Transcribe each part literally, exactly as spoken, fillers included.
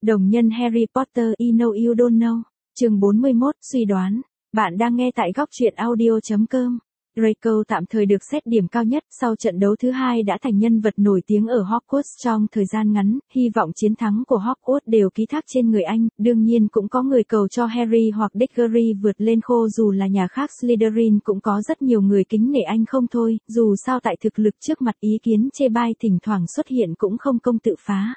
Đồng nhân Harry Potter You Know You Don't Know. Chương bốn mươi mốt, suy đoán. Bạn đang nghe tại góc truyện audio chấm com. Draco tạm thời được xét điểm cao nhất sau trận đấu thứ hai đã thành nhân vật nổi tiếng ở Hogwarts trong thời gian ngắn, hy vọng chiến thắng của Hogwarts đều ký thác trên người anh, đương nhiên cũng có người cầu cho Harry hoặc Diggory vượt lên khô dù là nhà khác Slytherin cũng có rất nhiều người kính nể anh không thôi, dù sao tại thực lực trước mặt ý kiến chê bai thỉnh thoảng xuất hiện cũng không công tự phá.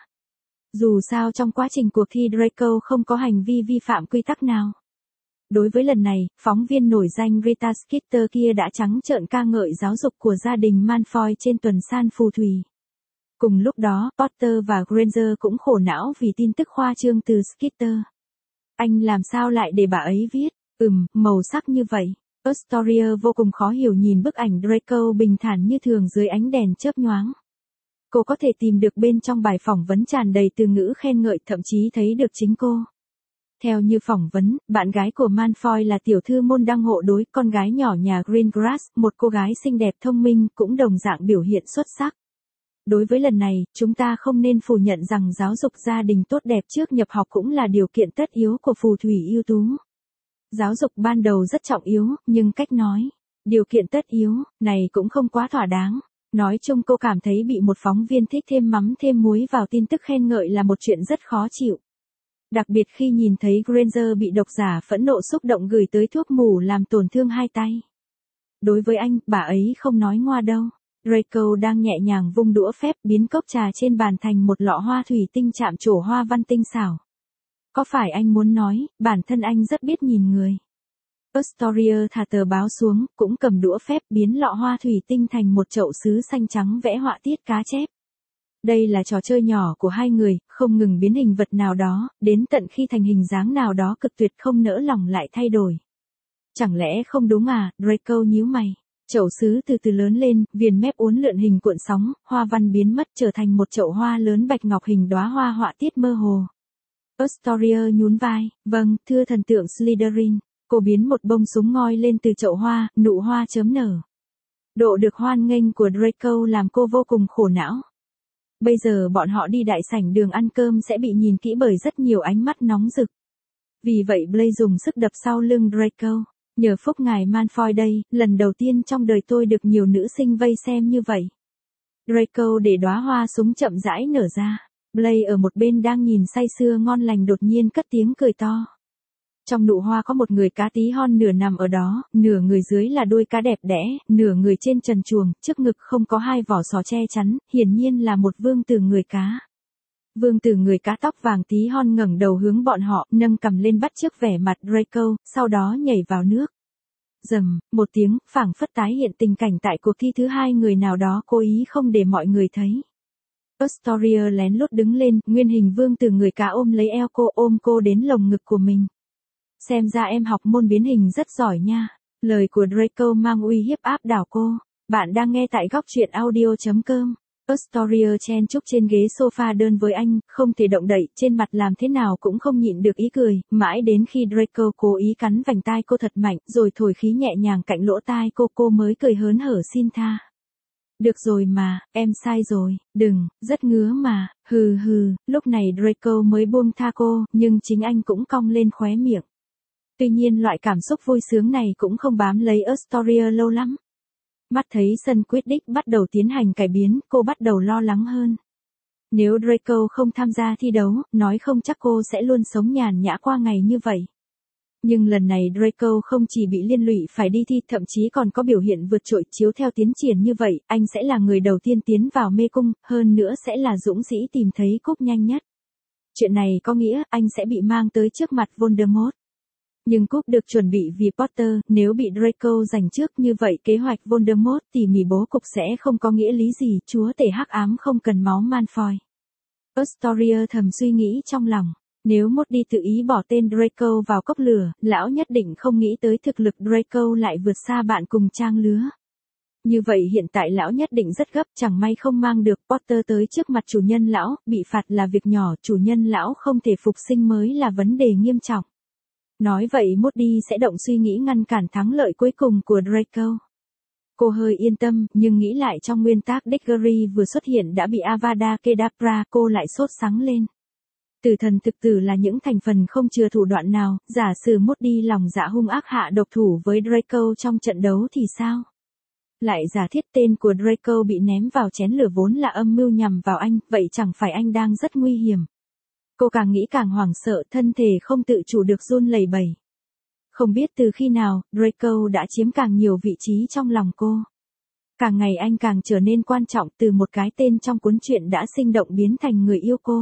Dù sao trong quá trình cuộc thi Draco không có hành vi vi phạm quy tắc nào. Đối với lần này, phóng viên nổi danh Rita Skeeter kia đã trắng trợn ca ngợi giáo dục của gia đình Malfoy trên tuần san phù thủy. Cùng lúc đó, Potter và Granger cũng khổ não vì tin tức khoa trương từ Skeeter. Anh làm sao lại để bà ấy viết, ừm, màu sắc như vậy. Astoria vô cùng khó hiểu nhìn bức ảnh Draco bình thản như thường dưới ánh đèn chớp nhoáng. Cô có thể tìm được bên trong bài phỏng vấn tràn đầy từ ngữ khen ngợi, thậm chí thấy được chính cô. Theo như phỏng vấn, bạn gái của Malfoy là tiểu thư môn đăng hộ đối, con gái nhỏ nhà Greengrass, một cô gái xinh đẹp thông minh, cũng đồng dạng biểu hiện xuất sắc. Đối với lần này, chúng ta không nên phủ nhận rằng giáo dục gia đình tốt đẹp trước nhập học cũng là điều kiện tất yếu của phù thủy ưu tú. Giáo dục ban đầu rất trọng yếu, nhưng cách nói, điều kiện tất yếu, này cũng không quá thỏa đáng. Nói chung cô cảm thấy bị một phóng viên thích thêm mắm thêm muối vào tin tức khen ngợi là một chuyện rất khó chịu. Đặc biệt khi nhìn thấy Granger bị độc giả phẫn nộ xúc động gửi tới thuốc mù làm tổn thương hai tay. Đối với anh, bà ấy không nói ngoa đâu. Draco đang nhẹ nhàng vung đũa phép biến cốc trà trên bàn thành một lọ hoa thủy tinh chạm trổ hoa văn tinh xảo. Có phải anh muốn nói, bản thân anh rất biết nhìn người. Astoria thả tờ báo xuống, cũng cầm đũa phép biến lọ hoa thủy tinh thành một chậu sứ xanh trắng vẽ họa tiết cá chép. Đây là trò chơi nhỏ của hai người, không ngừng biến hình vật nào đó, đến tận khi thành hình dáng nào đó cực tuyệt không nỡ lòng lại thay đổi. Chẳng lẽ không đúng à, Draco nhíu mày. Chậu sứ từ từ lớn lên, viền mép uốn lượn hình cuộn sóng, hoa văn biến mất trở thành một chậu hoa lớn bạch ngọc hình đóa hoa họa tiết mơ hồ. Astoria nhún vai, vâng, thưa thần tượng Slytherin. Cô biến một bông súng ngoi lên từ chậu hoa, nụ hoa chớm nở. Độ được hoan nghênh của Draco làm cô vô cùng khổ não. Bây giờ bọn họ đi đại sảnh đường ăn cơm sẽ bị nhìn kỹ bởi rất nhiều ánh mắt nóng rực. Vì vậy Blaise dùng sức đập sau lưng Draco. Nhờ phúc ngài Malfoy đây, lần đầu tiên trong đời tôi được nhiều nữ sinh vây xem như vậy. Draco để đóa hoa súng chậm rãi nở ra. Blaise ở một bên đang nhìn say sưa ngon lành đột nhiên cất tiếng cười to. Trong nụ hoa có một người cá tí hon nửa nằm ở đó, nửa người dưới là đuôi cá đẹp đẽ, nửa người trên trần truồng, trước ngực không có hai vỏ sò che chắn, hiển nhiên là một vương tử người cá. Vương tử người cá tóc vàng tí hon ngẩng đầu hướng bọn họ, nâng cằm lên bắt chước vẻ mặt Draco, sau đó nhảy vào nước. Rầm, một tiếng, phảng phất tái hiện tình cảnh tại cuộc thi thứ hai người nào đó cố ý không để mọi người thấy. Astoria lén lút đứng lên, nguyên hình vương tử người cá ôm lấy eo cô, ôm cô đến lồng ngực của mình. Xem ra em học môn biến hình rất giỏi nha. Lời của Draco mang uy hiếp áp đảo cô. Bạn đang nghe tại góc truyện audio chấm com. Astoria chen chúc trên ghế sofa đơn với anh, không thể động đậy, trên mặt làm thế nào cũng không nhịn được ý cười, mãi đến khi Draco cố ý cắn vành tai cô thật mạnh, rồi thổi khí nhẹ nhàng cạnh lỗ tai cô, cô mới cười hớn hở xin tha. Được rồi mà, em sai rồi, đừng, rất ngứa mà, hừ hừ, lúc này Draco mới buông tha cô, nhưng chính anh cũng cong lên khóe miệng. Tuy nhiên loại cảm xúc vui sướng này cũng không bám lấy Astoria lâu lắm. Mắt thấy sân Quidditch bắt đầu tiến hành cải biến, cô bắt đầu lo lắng hơn. Nếu Draco không tham gia thi đấu, nói không chắc cô sẽ luôn sống nhàn nhã qua ngày như vậy. Nhưng lần này Draco không chỉ bị liên lụy phải đi thi, thậm chí còn có biểu hiện vượt trội chiếu theo tiến triển như vậy, anh sẽ là người đầu tiên tiến vào mê cung, hơn nữa sẽ là dũng sĩ tìm thấy cúp nhanh nhất. Chuyện này có nghĩa anh sẽ bị mang tới trước mặt Voldemort. Nhưng cúp được chuẩn bị vì Potter, nếu bị Draco giành trước như vậy kế hoạch Voldemort tỉ mỉ bố cục sẽ không có nghĩa lý gì, chúa tể hắc ám không cần máu Malfoy. Astoria thầm suy nghĩ trong lòng, nếu Moody tự ý bỏ tên Draco vào cốc lửa, lão nhất định không nghĩ tới thực lực Draco lại vượt xa bạn cùng trang lứa. Như vậy hiện tại lão nhất định rất gấp, chẳng may không mang được Potter tới trước mặt chủ nhân lão, bị phạt là việc nhỏ, chủ nhân lão không thể phục sinh mới là vấn đề nghiêm trọng. Nói vậy Moody sẽ động suy nghĩ ngăn cản thắng lợi cuối cùng của Draco. Cô hơi yên tâm, nhưng nghĩ lại trong nguyên tác Diggory vừa xuất hiện đã bị Avada Kedavra, cô lại sốt sắng lên. Tử thần thực tử là những thành phần không chừa thủ đoạn nào, giả sử mốt đi lòng dạ hung ác hạ độc thủ với Draco trong trận đấu thì sao? Lại giả thiết tên của Draco bị ném vào chén lửa vốn là âm mưu nhằm vào anh, vậy chẳng phải anh đang rất nguy hiểm. Cô càng nghĩ càng hoảng sợ, thân thể không tự chủ được run lẩy bẩy. Không biết từ khi nào, Draco đã chiếm càng nhiều vị trí trong lòng cô. Càng ngày anh càng trở nên quan trọng, từ một cái tên trong cuốn truyện đã sinh động biến thành người yêu cô.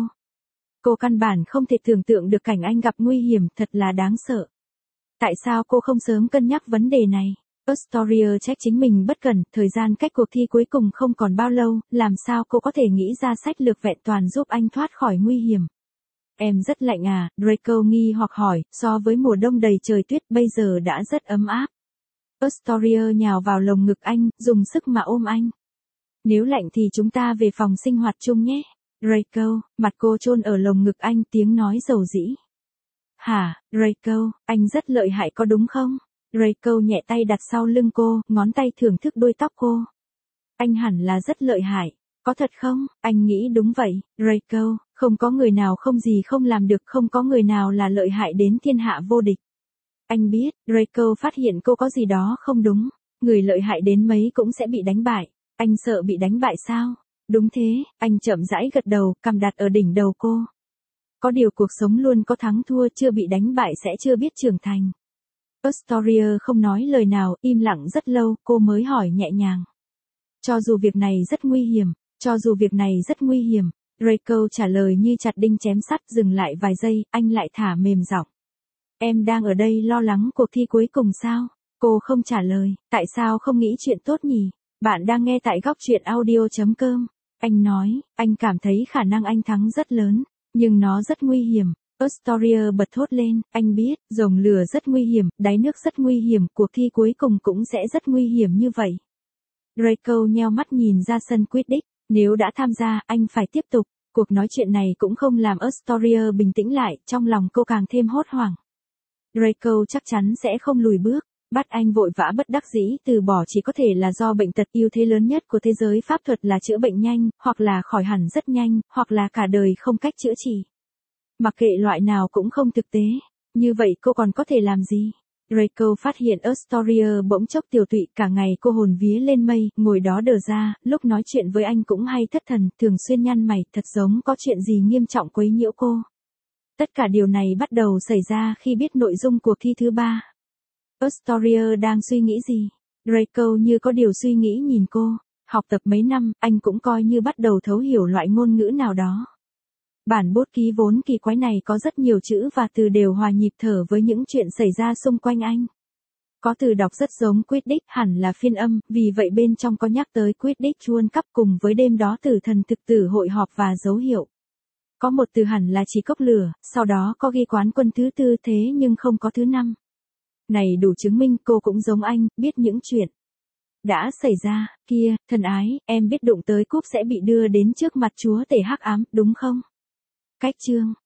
Cô căn bản không thể tưởng tượng được cảnh anh gặp nguy hiểm, thật là đáng sợ. Tại sao cô không sớm cân nhắc vấn đề này? Astoria trách chính mình bất cẩn, thời gian cách cuộc thi cuối cùng không còn bao lâu, làm sao cô có thể nghĩ ra sách lược vẹn toàn giúp anh thoát khỏi nguy hiểm? Em rất lạnh à, Draco nghi hoặc hỏi, so với mùa đông đầy trời tuyết bây giờ đã rất ấm áp. Astoria nhào vào lồng ngực anh, dùng sức mà ôm anh. Nếu lạnh thì chúng ta về phòng sinh hoạt chung nhé. Draco, mặt cô chôn ở lồng ngực anh, tiếng nói dầu dĩ. Hả, Draco, anh rất lợi hại có đúng không? Draco nhẹ tay đặt sau lưng cô, ngón tay thưởng thức đuôi tóc cô. Anh hẳn là rất lợi hại, có thật không? Anh nghĩ đúng vậy, Draco, không có người nào không gì không làm được, không có người nào là lợi hại đến thiên hạ vô địch. Anh biết, Draco phát hiện cô có gì đó không đúng, người lợi hại đến mấy cũng sẽ bị đánh bại. Anh sợ bị đánh bại sao? Đúng thế, anh chậm rãi gật đầu, cằm đặt ở đỉnh đầu cô. Có điều cuộc sống luôn có thắng thua, chưa bị đánh bại sẽ chưa biết trưởng thành. Astoria không nói lời nào, im lặng rất lâu, cô mới hỏi nhẹ nhàng. Cho dù việc này rất nguy hiểm, cho dù việc này rất nguy hiểm, Draco trả lời như chặt đinh chém sắt, dừng lại vài giây, anh lại thả mềm giọng. Em đang ở đây lo lắng cuộc thi cuối cùng sao? Cô không trả lời, tại sao không nghĩ chuyện tốt nhỉ? Bạn đang nghe tại góc truyện audio chấm com. Anh nói, anh cảm thấy khả năng anh thắng rất lớn, nhưng nó rất nguy hiểm. Astoria bật thốt lên, anh biết, dòng lửa rất nguy hiểm, đáy nước rất nguy hiểm, cuộc thi cuối cùng cũng sẽ rất nguy hiểm như vậy. Draco nheo mắt nhìn ra sân Quidditch, nếu đã tham gia, anh phải tiếp tục. Cuộc nói chuyện này cũng không làm Astoria bình tĩnh lại, trong lòng cô càng thêm hốt hoảng. Draco chắc chắn sẽ không lùi bước, bắt anh vội vã bất đắc dĩ từ bỏ chỉ có thể là do bệnh tật ưu thế lớn nhất của thế giới pháp thuật là chữa bệnh nhanh, hoặc là khỏi hẳn rất nhanh, hoặc là cả đời không cách chữa trị. Mặc kệ loại nào cũng không thực tế, như vậy cô còn có thể làm gì? Draco phát hiện Astoria bỗng chốc tiều tụy, cả ngày cô hồn vía lên mây, ngồi đó đờ ra, lúc nói chuyện với anh cũng hay thất thần, thường xuyên nhăn mày, thật giống có chuyện gì nghiêm trọng quấy nhiễu cô. Tất cả điều này bắt đầu xảy ra khi biết nội dung cuộc thi thứ ba. Astoria đang suy nghĩ gì? Draco như có điều suy nghĩ nhìn cô, học tập mấy năm, anh cũng coi như bắt đầu thấu hiểu loại ngôn ngữ nào đó. Bản bút ký vốn kỳ quái này có rất nhiều chữ và từ đều hòa nhịp thở với những chuyện xảy ra xung quanh anh. Có từ đọc rất giống Quidditch, hẳn là phiên âm, vì vậy bên trong có nhắc tới Quidditch World Cup cùng với đêm đó tử thần thực tử hội họp và dấu hiệu. Có một từ hẳn là chỉ cốc lửa, sau đó có ghi quán quân thứ tư thế nhưng không có thứ năm. Này đủ chứng minh cô cũng giống anh, biết những chuyện đã xảy ra. Kia, thân ái, em biết đụng tới cúp sẽ bị đưa đến trước mặt chúa tể hắc ám, đúng không? Cách chương